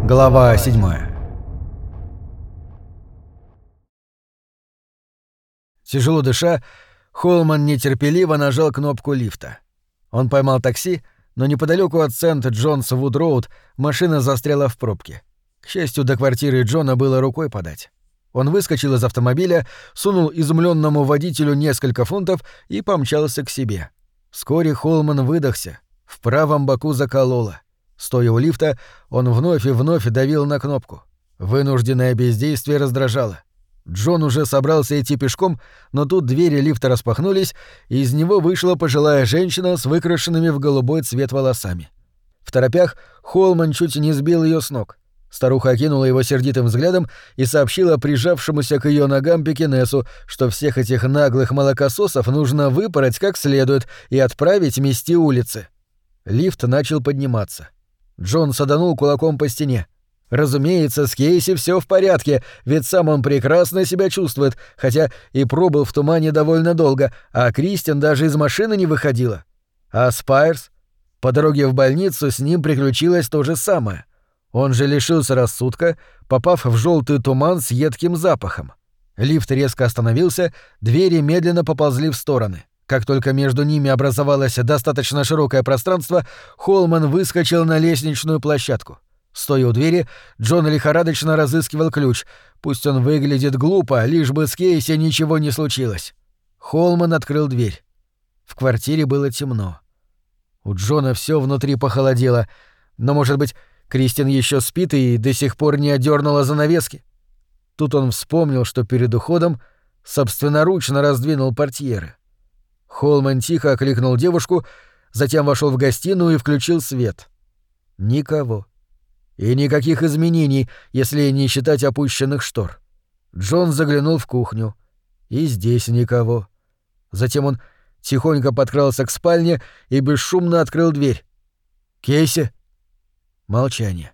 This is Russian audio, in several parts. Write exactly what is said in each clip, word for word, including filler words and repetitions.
Глава седьмая. Тяжело дыша, Холман нетерпеливо нажал кнопку лифта. Он поймал такси, но неподалеку от Сент-Джонс-Вуд-Роуд машина застряла в пробке. К счастью, до квартиры Джона было рукой подать. Он выскочил из автомобиля, сунул изумленному водителю несколько фунтов и помчался к себе. Вскоре Холман выдохся. В правом боку закололо. Стоя у лифта, он вновь и вновь давил на кнопку. Вынужденное бездействие раздражало. Джон уже собрался идти пешком, но тут двери лифта распахнулись, и из него вышла пожилая женщина с выкрашенными в голубой цвет волосами. В торопях Холман чуть не сбил ее с ног. Старуха окинула его сердитым взглядом и сообщила прижавшемуся к ее ногам пекинесу, что всех этих наглых молокососов нужно выпороть как следует и отправить мести улицы. Лифт начал подниматься. Джон саданул кулаком по стене. Разумеется, с Кейси все в порядке, ведь сам он прекрасно себя чувствует, хотя и пробыл в тумане довольно долго, а Кристин даже из машины не выходила. А Спайрс? По дороге в больницу с ним приключилось то же самое. Он же лишился рассудка, попав в желтый туман с едким запахом. Лифт резко остановился, двери медленно поползли в стороны. Как только между ними образовалось достаточно широкое пространство, Холман выскочил на лестничную площадку. Стоя у двери, Джон лихорадочно разыскивал ключ. Пусть он выглядит глупо, лишь бы с Кейси ничего не случилось. Холман открыл дверь. В квартире было темно. У Джона все внутри похолодело. Но, может быть, Кристин еще спит и до сих пор не отдернула занавески? Тут он вспомнил, что перед уходом собственноручно раздвинул портьеры. Холман тихо окликнул девушку, затем вошел в гостиную и включил свет. Никого. И никаких изменений, если не считать опущенных штор. Джон заглянул в кухню. И здесь никого. Затем он тихонько подкрался к спальне и бесшумно открыл дверь. «Кейси?» Молчание.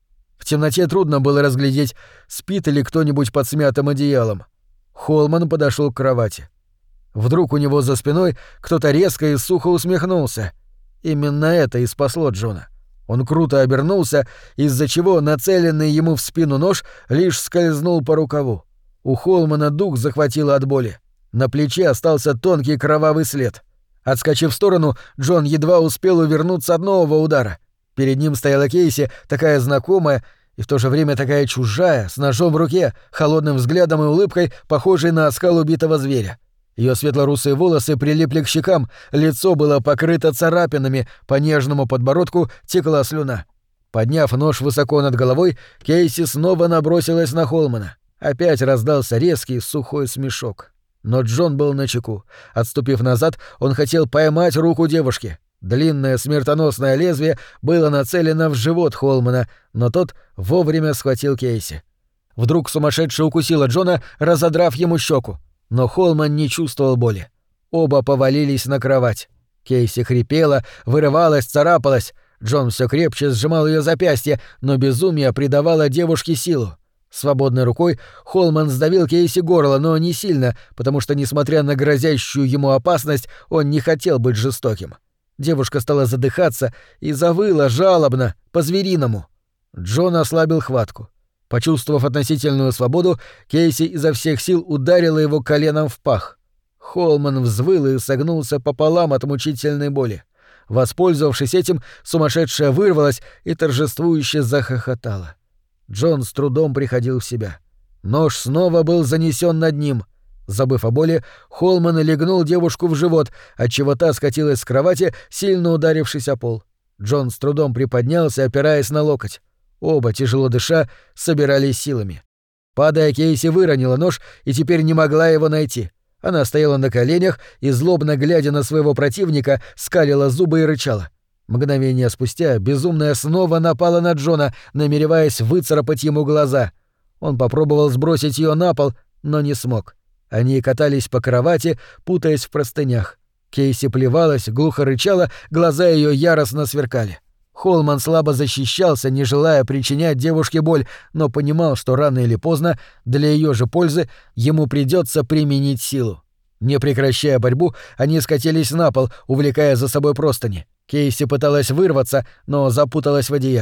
В темноте трудно было разглядеть, спит ли кто-нибудь под смятым одеялом. Холман подошел к кровати. Вдруг у него за спиной кто-то резко и сухо усмехнулся. Именно это и спасло Джона. Он круто обернулся, из-за чего нацеленный ему в спину нож лишь скользнул по рукаву. У Холмана дух захватило от боли. На плече остался тонкий кровавый след. Отскочив в сторону, Джон едва успел увернуться от нового удара. Перед ним стояла Кейси, такая знакомая и в то же время такая чужая, с ножом в руке, холодным взглядом и улыбкой, похожей на оскал убитого зверя. Ее светло-русые волосы прилипли к щекам, лицо было покрыто царапинами, по нежному подбородку текла слюна. Подняв нож высоко над головой, Кейси снова набросилась на Холмана. Опять раздался резкий сухой смешок. Но Джон был начеку. Отступив назад, он хотел поймать руку девушки. Длинное смертоносное лезвие было нацелено в живот Холмана, но тот вовремя схватил Кейси. Вдруг сумасшедшая укусила Джона, разодрав ему щеку. Но Холман не чувствовал боли. Оба повалились на кровать. Кейси хрипела, вырывалась, царапалась. Джон все крепче сжимал ее запястье, но безумие придавало девушке силу. Свободной рукой Холман сдавил Кейси горло, но не сильно, потому что, несмотря на грозящую ему опасность, он не хотел быть жестоким. Девушка стала задыхаться и завыла жалобно, по-звериному. Джон ослабил хватку. Почувствовав относительную свободу, Кейси изо всех сил ударила его коленом в пах. Холман взвыл и согнулся пополам от мучительной боли. Воспользовавшись этим, сумасшедшая вырвалась и торжествующе захохотала. Джон с трудом приходил в себя. Нож снова был занесен над ним. Забыв о боли, Холман легнул девушку в живот, отчего та скатилась с кровати, сильно ударившись о пол. Джон с трудом приподнялся, опираясь на локоть. Оба, тяжело дыша, собирались силами. Падая, Кейси выронила нож и теперь не могла его найти. Она стояла на коленях и, злобно глядя на своего противника, скалила зубы и рычала. Мгновение спустя безумная снова напала на Джона, намереваясь выцарапать ему глаза. Он попробовал сбросить ее на пол, но не смог. Они катались по кровати, путаясь в простынях. Кейси плевалась, глухо рычала, глаза ее яростно сверкали. Холман слабо защищался, не желая причинять девушке боль, но понимал, что рано или поздно, для ее же пользы, ему придется применить силу. Не прекращая борьбу, они скатились на пол, увлекая за собой простыни. Кейси пыталась вырваться, но запуталась в одеяле.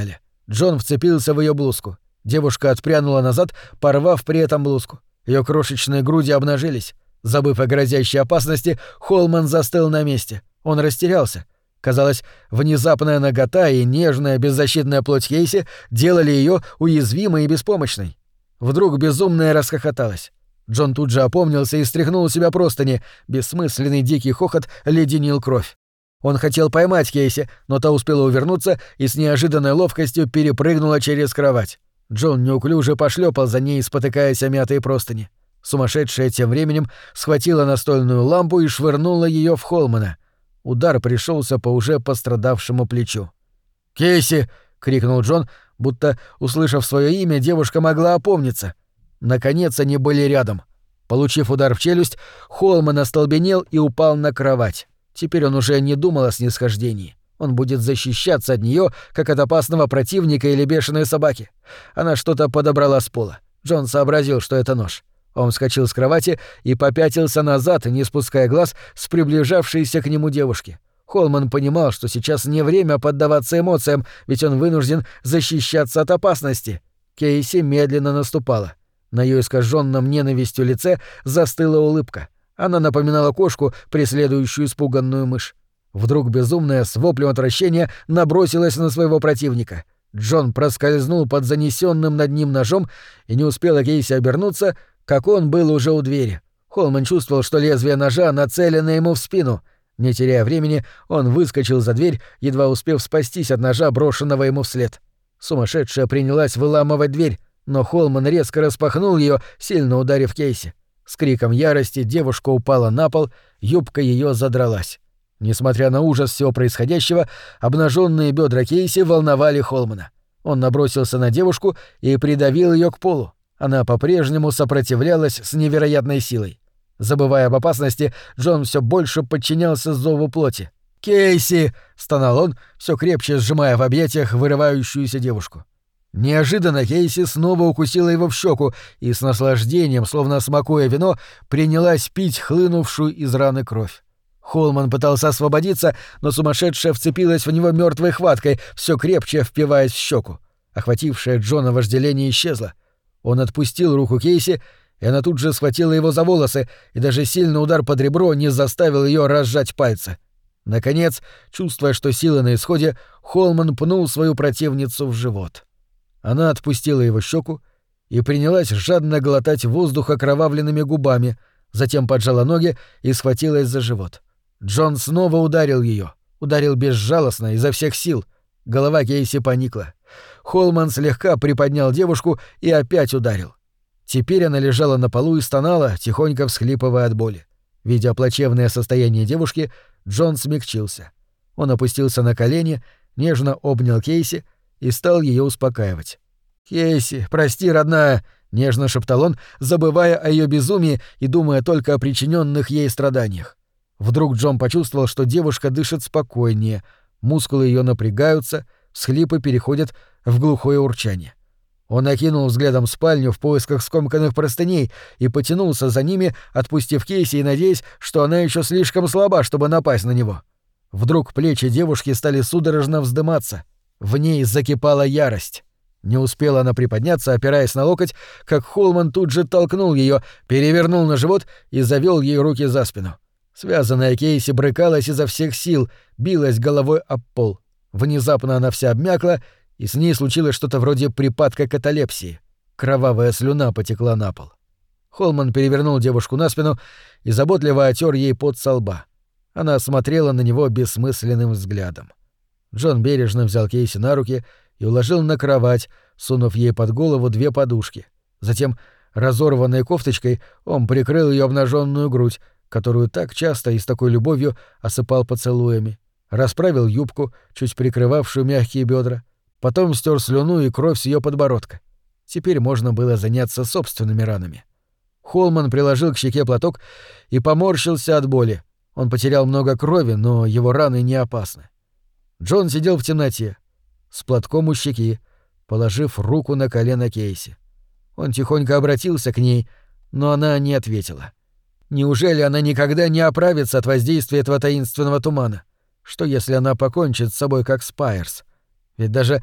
Джон вцепился в ее блузку. Девушка отпрянула назад, порвав при этом блузку. Ее крошечные груди обнажились. Забыв о грозящей опасности, Холман застыл на месте. Он растерялся. Казалось, внезапная нагота и нежная беззащитная плоть Кейси делали ее уязвимой и беспомощной. Вдруг безумная расхохоталась. Джон тут же опомнился и стряхнул у себя простыни. Бессмысленный дикий хохот леденил кровь. Он хотел поймать Кейси, но та успела увернуться и с неожиданной ловкостью перепрыгнула через кровать. Джон неуклюже пошлепал за ней, спотыкаясь о мятые простыни. Сумасшедшая тем временем схватила настольную лампу и швырнула ее в Холмана. Удар пришелся по уже пострадавшему плечу. «Кейси!» — крикнул Джон, будто, услышав свое имя, девушка могла опомниться. Наконец они были рядом. Получив удар в челюсть, Холман остолбенел и упал на кровать. Теперь он уже не думал о снисхождении. Он будет защищаться от нее, как от опасного противника или бешеной собаки. Она что-то подобрала с пола. Джон сообразил, что это нож. Он вскочил с кровати и попятился назад, не спуская глаз с приближавшейся к нему девушки. Холман понимал, что сейчас не время поддаваться эмоциям, ведь он вынужден защищаться от опасности. Кейси медленно наступала. На ее искаженном ненавистью лице застыла улыбка. Она напоминала кошку, преследующую испуганную мышь. Вдруг безумная с воплем отвращения набросилась на своего противника. Джон проскользнул под занесенным над ним ножом, и не успела Кейси обернуться, как он был уже у двери. Холман чувствовал, что лезвие ножа нацелено ему в спину. Не теряя времени, он выскочил за дверь, едва успев спастись от ножа, брошенного ему вслед. Сумасшедшая принялась выламывать дверь, но Холман резко распахнул ее, сильно ударив Кейси. С криком ярости девушка упала на пол, юбка ее задралась. Несмотря на ужас всего происходящего, обнаженные бедра Кейси волновали Холмана. Он набросился на девушку и придавил ее к полу. Она по-прежнему сопротивлялась с невероятной силой. Забывая об опасности, Джон все больше подчинялся зову плоти. «Кейси!» — стонал он, все крепче сжимая в объятиях вырывающуюся девушку. Неожиданно Кейси снова укусила его в щеку и с наслаждением, словно смакуя вино, принялась пить хлынувшую из раны кровь. Холман пытался освободиться, но сумасшедшая вцепилась в него мертвой хваткой, все крепче впиваясь в щеку. Охватившее Джона вожделение исчезло. Он отпустил руку Кейси, и она тут же схватила его за волосы, и даже сильный удар под ребро не заставил ее разжать пальцы. Наконец, чувствуя, что силы на исходе, Холман пнул свою противницу в живот. Она отпустила его щеку и принялась жадно глотать воздух окровавленными губами, затем поджала ноги и схватилась за живот. Джон снова ударил ее, ударил безжалостно, изо всех сил. Голова Кейси поникла. Холман слегка приподнял девушку и опять ударил. Теперь она лежала на полу и стонала, тихонько всхлипывая от боли. Видя плачевное состояние девушки, Джон смягчился. Он опустился на колени, нежно обнял Кейси и стал ее успокаивать. «Кейси, прости, родная!» — нежно шептал он, забывая о ее безумии и думая только о причиненных ей страданиях. Вдруг Джон почувствовал, что девушка дышит спокойнее, мускулы ее напрягаются, всхлипы переходят в глухое урчание. Он окинул взглядом спальню в поисках скомканных простыней и потянулся за ними, отпустив Кейси и надеясь, что она еще слишком слаба, чтобы напасть на него. Вдруг плечи девушки стали судорожно вздыматься. В ней закипала ярость. Не успела она приподняться, опираясь на локоть, как Холман тут же толкнул ее, перевернул на живот и завел ей руки за спину. Связанная Кейси брыкалась изо всех сил, билась головой об пол. Внезапно она вся обмякла, и с ней случилось что-то вроде припадка каталепсии. Кровавая слюна потекла на пол. Холман перевернул девушку на спину и заботливо отер ей пот со лба. Она смотрела на него бессмысленным взглядом. Джон бережно взял Кейси на руки и уложил на кровать, сунув ей под голову две подушки. Затем, разорванной кофточкой, он прикрыл ее обнаженную грудь, которую так часто и с такой любовью осыпал поцелуями, расправил юбку, чуть прикрывавшую мягкие бедра, потом стер слюну и кровь с ее подбородка. Теперь можно было заняться собственными ранами. Холман приложил к щеке платок и поморщился от боли. Он потерял много крови, но его раны не опасны. Джон сидел в темноте, с платком у щеки, положив руку на колено Кейси. Он тихонько обратился к ней, но она не ответила. Неужели она никогда не оправится от воздействия этого таинственного тумана? Что, если она покончит с собой, как Спайерс? Ведь даже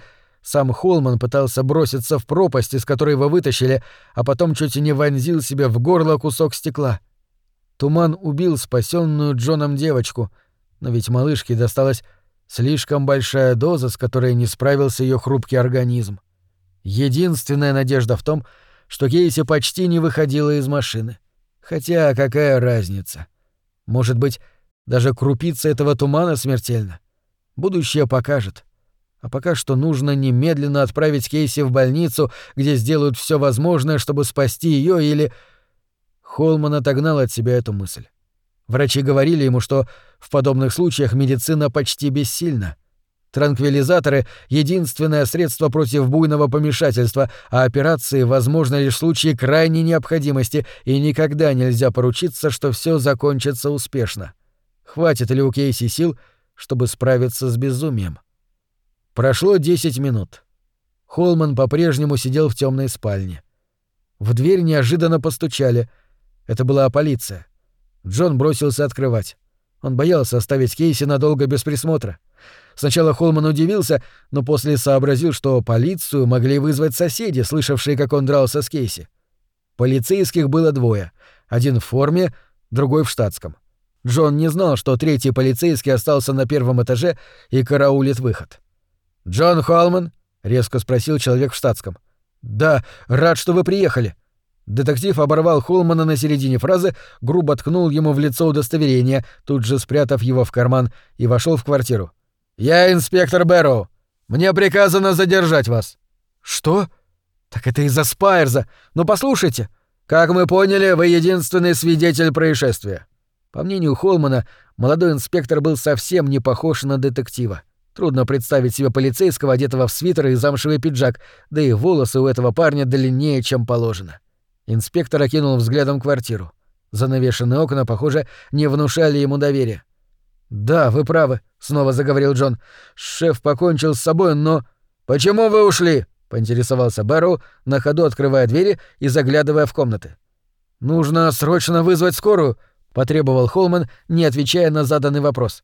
Сам Холман пытался броситься в пропасть, из которой его вытащили, а потом чуть не вонзил себе в горло кусок стекла. Туман убил спасенную Джоном девочку, но ведь малышке досталась слишком большая доза, с которой не справился ее хрупкий организм. Единственная надежда в том, что Кейси почти не выходила из машины. Хотя какая разница? Может быть, даже крупица этого тумана смертельна? Будущее покажет. А пока что нужно немедленно отправить Кейси в больницу, где сделают все возможное, чтобы спасти ее, или... Холман отогнал от себя эту мысль. Врачи говорили ему, что в подобных случаях медицина почти бессильна. Транквилизаторы — единственное средство против буйного помешательства, а операции возможны лишь в случае крайней необходимости, и никогда нельзя поручиться, что все закончится успешно. Хватит ли у Кейси сил, чтобы справиться с безумием? Прошло десять минут. Холман по-прежнему сидел в темной спальне. В дверь неожиданно постучали. Это была полиция. Джон бросился открывать. Он боялся оставить Кейси надолго без присмотра. Сначала Холман удивился, но после сообразил, что полицию могли вызвать соседи, слышавшие, как он дрался с Кейси. Полицейских было двое. Один в форме, другой в штатском. Джон не знал, что третий полицейский остался на первом этаже и караулит выход. «Джон Холман?» — резко спросил человек в штатском. «Да, рад, что вы приехали». Детектив оборвал Холмана на середине фразы, грубо ткнул ему в лицо удостоверение, тут же спрятав его в карман, и вошел в квартиру. «Я инспектор Бэрроу. Мне приказано задержать вас». «Что? Так это из-за Спайерза. Но послушайте. Как мы поняли, вы единственный свидетель происшествия». По мнению Холмана, молодой инспектор был совсем не похож на детектива. Трудно представить себе полицейского, одетого в свитер и замшевый пиджак, да и волосы у этого парня длиннее, чем положено. Инспектор окинул взглядом квартиру. Занавешенные окна, похоже, не внушали ему доверия. «Да, вы правы», — снова заговорил Джон. «Шеф покончил с собой, но...» «Почему вы ушли?» — поинтересовался Бэрроу, на ходу открывая двери и заглядывая в комнаты. «Нужно срочно вызвать скорую», — потребовал Холман, не отвечая на заданный вопрос.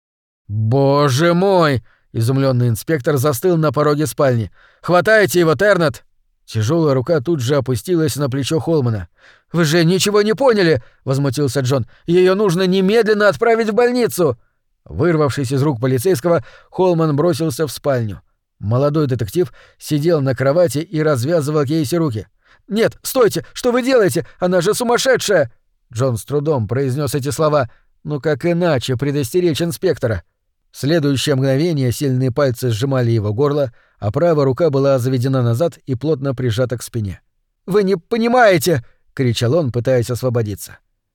«Боже мой!» — изумленный инспектор застыл на пороге спальни. «Хватайте его, Тернет!» Тяжелая рука тут же опустилась на плечо Холмана. «Вы же ничего не поняли!» — возмутился Джон. «Ее нужно немедленно отправить в больницу!» Вырвавшись из рук полицейского, Холман бросился в спальню. Молодой детектив сидел на кровати и развязывал Кейси руки. «Нет, стойте! Что вы делаете? Она же сумасшедшая!» Джон с трудом произнес эти слова. «Ну как иначе предостеречь инспектора?» В следующее мгновение сильные пальцы сжимали его горло, а правая рука была заведена назад и плотно прижата к спине. «Вы не понимаете!» — кричал он, пытаясь освободиться.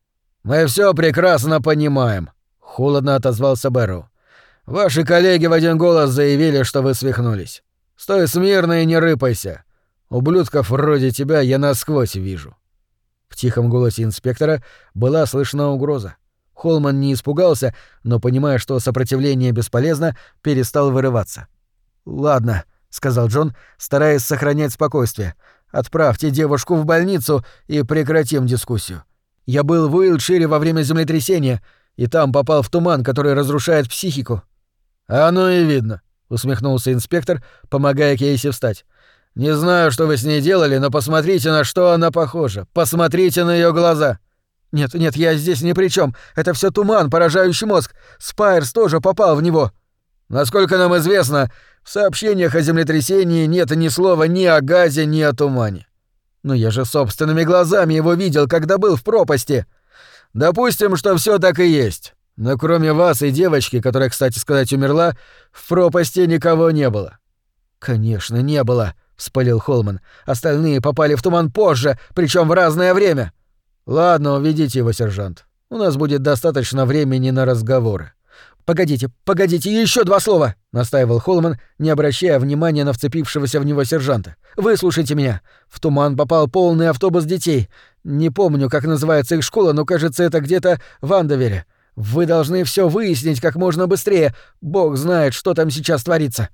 «Мы все прекрасно понимаем», — холодно отозвался Бэрроу. «Ваши коллеги в один голос заявили, что вы свихнулись. Стой смирно и не рыпайся. Ублюдков вроде тебя я насквозь вижу». В тихом голосе инспектора была слышна угроза. Холман не испугался, но, понимая, что сопротивление бесполезно, перестал вырываться. «Ладно», — сказал Джон, стараясь сохранять спокойствие. «Отправьте девушку в больницу и прекратим дискуссию. Я был в Уилтшире во время землетрясения, и там попал в туман, который разрушает психику». «Оно и видно», — усмехнулся инспектор, помогая Кейси встать. «Не знаю, что вы с ней делали, но посмотрите, на что она похожа. Посмотрите на ее глаза». «Нет, нет, я здесь ни при чем. Это все туман, поражающий мозг. Спайерс тоже попал в него». «Насколько нам известно, в сообщениях о землетрясении нет ни слова ни о газе, ни о тумане». «Но я же собственными глазами его видел, когда был в пропасти». «Допустим, что все так и есть. Но кроме вас и девочки, которая, кстати сказать, умерла, в пропасти никого не было». «Конечно, не было», — вспылил Холман. «Остальные попали в туман позже, причем в разное время». «Ладно, уведите его, сержант. У нас будет достаточно времени на разговоры». «Погодите, погодите, еще два слова!» — настаивал Холман, не обращая внимания на вцепившегося в него сержанта. «Выслушайте меня. В туман попал полный автобус детей. Не помню, как называется их школа, но, кажется, это где-то в Андовере. Вы должны все выяснить как можно быстрее. Бог знает, что там сейчас творится».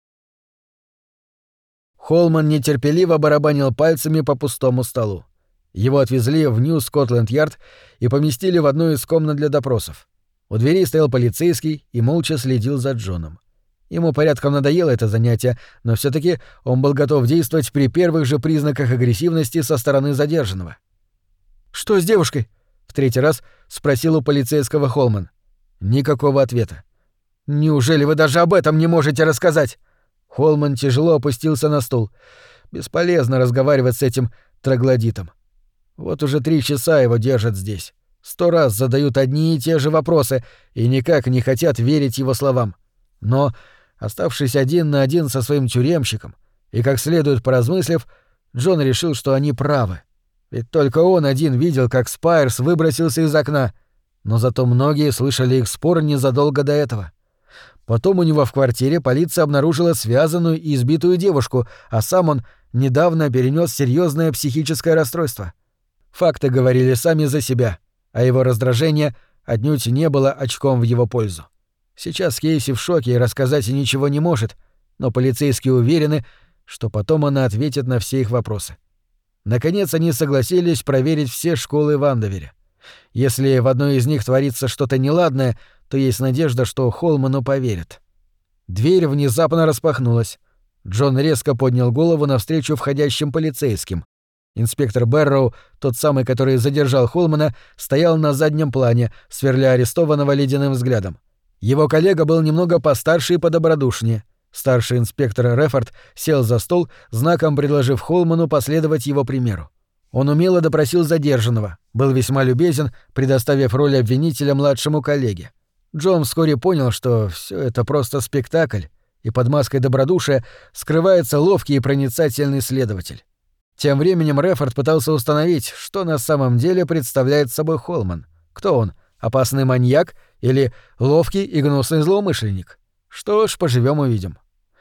Холман нетерпеливо барабанил пальцами по пустому столу. Его отвезли в Нью-Скотланд-Ярд и поместили в одну из комнат для допросов. У двери стоял полицейский и молча следил за Джоном. Ему порядком надоело это занятие, но все таки он был готов действовать при первых же признаках агрессивности со стороны задержанного. «Что с девушкой?» — в третий раз спросил у полицейского Холман. Никакого ответа. «Неужели вы даже об этом не можете рассказать?» Холман тяжело опустился на стул. Бесполезно разговаривать с этим троглодитом. Вот уже три часа его держат здесь. Сто раз задают одни и те же вопросы и никак не хотят верить его словам. Но, оставшись один на один со своим тюремщиком и как следует поразмыслив, Джон решил, что они правы. Ведь только он один видел, как Спайерс выбросился из окна, но зато многие слышали их спор незадолго до этого. Потом у него в квартире полиция обнаружила связанную и избитую девушку, а сам он недавно перенес серьезное психическое расстройство. Факты говорили сами за себя, а его раздражение отнюдь не было очком в его пользу. Сейчас Кейси в шоке и рассказать ничего не может, но полицейские уверены, что потом она ответит на все их вопросы. Наконец они согласились проверить все школы в Андовере. Если в одной из них творится что-то неладное, то есть надежда, что Холману поверят. Дверь внезапно распахнулась. Джон резко поднял голову навстречу входящим полицейским. Инспектор Бэрроу, тот самый, который задержал Холмана, стоял на заднем плане, сверля арестованного ледяным взглядом. Его коллега был немного постарше и подобродушнее. Старший инспектор Рефорд сел за стол, знаком предложив Холману последовать его примеру. Он умело допросил задержанного, был весьма любезен, предоставив роль обвинителя младшему коллеге. Джон вскоре понял, что все это просто спектакль, и под маской добродушия скрывается ловкий и проницательный следователь. Тем временем Рефорд пытался установить, что на самом деле представляет собой Холман. Кто он, опасный маньяк или ловкий и гнусный злоумышленник? Что ж, поживем-увидим.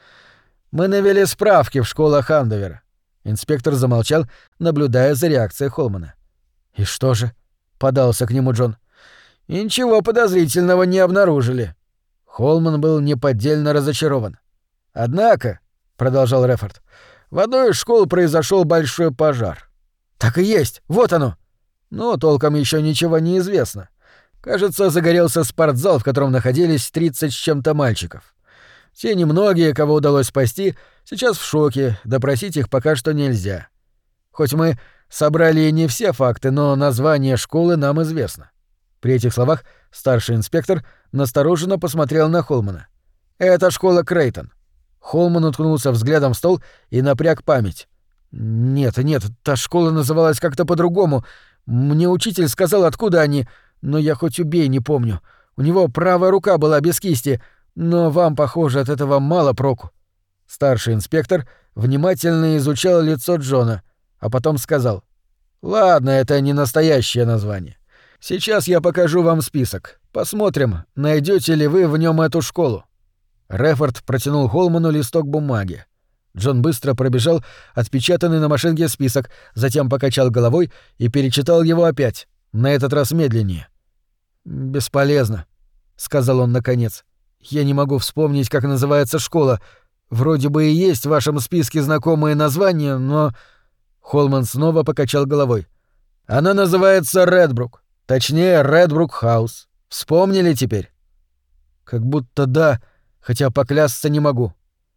«Мы навели справки в школах Андовера». Инспектор замолчал, наблюдая за реакцией Холмана. «И что же?» — подался к нему Джон. «И ничего подозрительного не обнаружили». Холман был неподдельно разочарован. «Однако», — продолжал Рефорд, — «в одной из школ произошел большой пожар». «Так и есть, вот оно!» «Но толком еще ничего не известно. Кажется, загорелся спортзал, в котором находились тридцать с чем-то мальчиков. Те немногие, кого удалось спасти, сейчас в шоке, допросить их пока что нельзя. Хоть мы собрали и не все факты, но название школы нам известно». При этих словах старший инспектор настороженно посмотрел на Холмана. «Это школа Крейтон». Холман уткнулся взглядом в стол и напряг память. «Нет, нет, та школа называлась как-то по-другому. Мне учитель сказал, откуда они, но я хоть убей не помню. У него правая рука была без кисти, но вам, похоже, от этого мало проку». Старший инспектор внимательно изучал лицо Джона, а потом сказал: «Ладно, это не настоящее название. Сейчас я покажу вам список. Посмотрим, найдете ли вы в нем эту школу». Рефорд протянул Холману листок бумаги. Джон быстро пробежал отпечатанный на машинке список, затем покачал головой и перечитал его опять, на этот раз медленнее. «Бесполезно», — сказал он наконец. «Я не могу вспомнить, как называется школа. Вроде бы и есть в вашем списке знакомые названия, но...» Холман снова покачал головой. «Она называется Редбрук. Точнее, Редбрук-хаус. Вспомнили теперь?» «Как будто да, хотя поклясться не могу».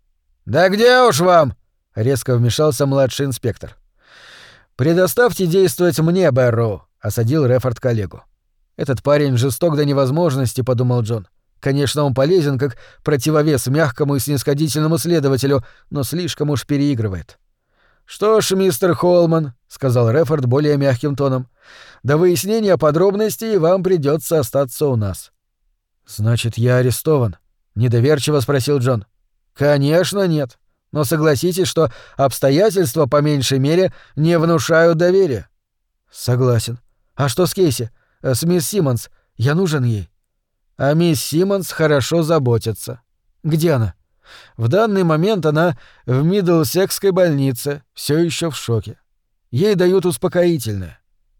«Да где уж вам?» — резко вмешался младший инспектор. «Предоставьте действовать мне, Бэрроу», — осадил Рефорд коллегу. «Этот парень жесток до невозможности», — подумал Джон. «Конечно, он полезен как противовес мягкому и снисходительному следователю, но слишком уж переигрывает». «Что ж, мистер Холман», — сказал Рефорд более мягким тоном, — «до выяснения подробностей вам придется остаться у нас». «Значит, я арестован?» — недоверчиво спросил Джон. «Конечно нет. Но согласитесь, что обстоятельства, по меньшей мере, не внушают доверия». «Согласен. А что с Кейси? С мисс Симмонс? Я нужен ей». «А мисс Симмонс хорошо заботится». «Где она?» «В данный момент она в Миддлсекской больнице, все еще в шоке. Ей дают успокоительное».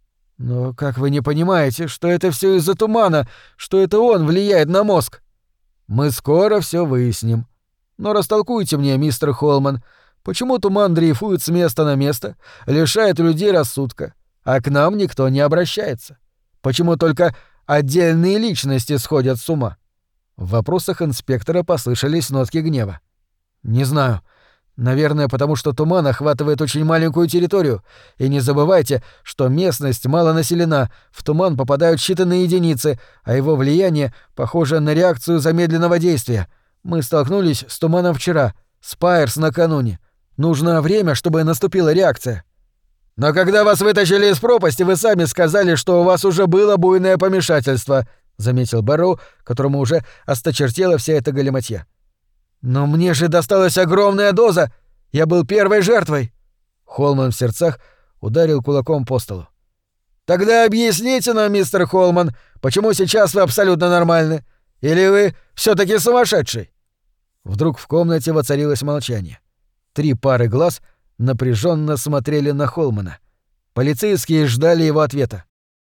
«Но как вы не понимаете, что это все из-за тумана, что это он влияет на мозг?» «Мы скоро все выясним. Но растолкуйте мне, мистер Холман, почему туман дрейфует с места на место, лишает людей рассудка, а к нам никто не обращается? Почему только отдельные личности сходят с ума?» В вопросах инспектора послышались нотки гнева. «Не знаю. Наверное, потому что туман охватывает очень маленькую территорию. И не забывайте, что местность мало населена, в туман попадают считанные единицы, а его влияние похоже на реакцию замедленного действия. Мы столкнулись с туманом вчера, с Пайерс накануне. Нужно время, чтобы наступила реакция». «Но когда вас вытащили из пропасти, вы сами сказали, что у вас уже было буйное помешательство», — заметил Бэрроу, которому уже осточертела вся эта галиматья. «Но мне же досталась огромная доза! Я был первой жертвой!» Холман в сердцах ударил кулаком по столу. «Тогда объясните нам, мистер Холман, почему сейчас вы абсолютно нормальны? Или вы все-таки сумасшедший?» Вдруг в комнате воцарилось молчание. Три пары глаз напряженно смотрели на Холмана. Полицейские ждали его ответа.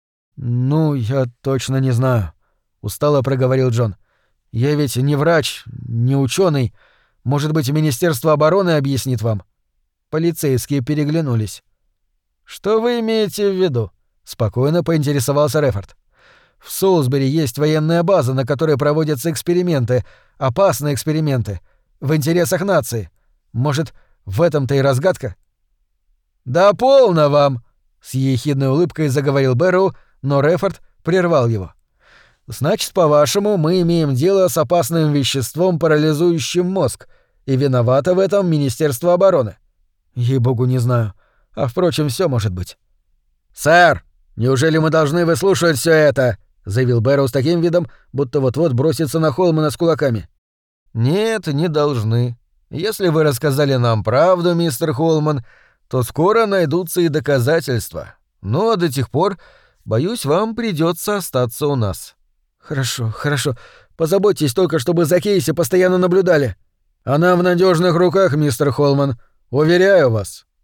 «Ну, я точно не знаю», — устало проговорил Джон. «Я ведь не врач, не ученый. Может быть, Министерство обороны объяснит вам?» Полицейские переглянулись. «Что вы имеете в виду?» — спокойно поинтересовался Рефорд. «В Солсбери есть военная база, на которой проводятся эксперименты, опасные эксперименты, в интересах нации. Может, в этом-то и разгадка?» «Да полно вам!» — с ехидной улыбкой заговорил Бэрроу, но Рефорд прервал его. «Значит, по-вашему, мы имеем дело с опасным веществом, парализующим мозг, и виновато в этом Министерство обороны?» «Ей-богу, не знаю. А, впрочем, все может быть». «Сэр, неужели мы должны выслушивать все это?» — заявил Бэрроу с таким видом, будто вот-вот бросится на Холмана с кулаками. «Нет, не должны. Если вы рассказали нам правду, мистер Холман, то скоро найдутся и доказательства. Но до тех пор, боюсь, вам придется остаться у нас». «Хорошо, хорошо. Позаботьтесь только, чтобы за Кейси постоянно наблюдали». «Она в надежных руках, мистер Холман. Уверяю вас.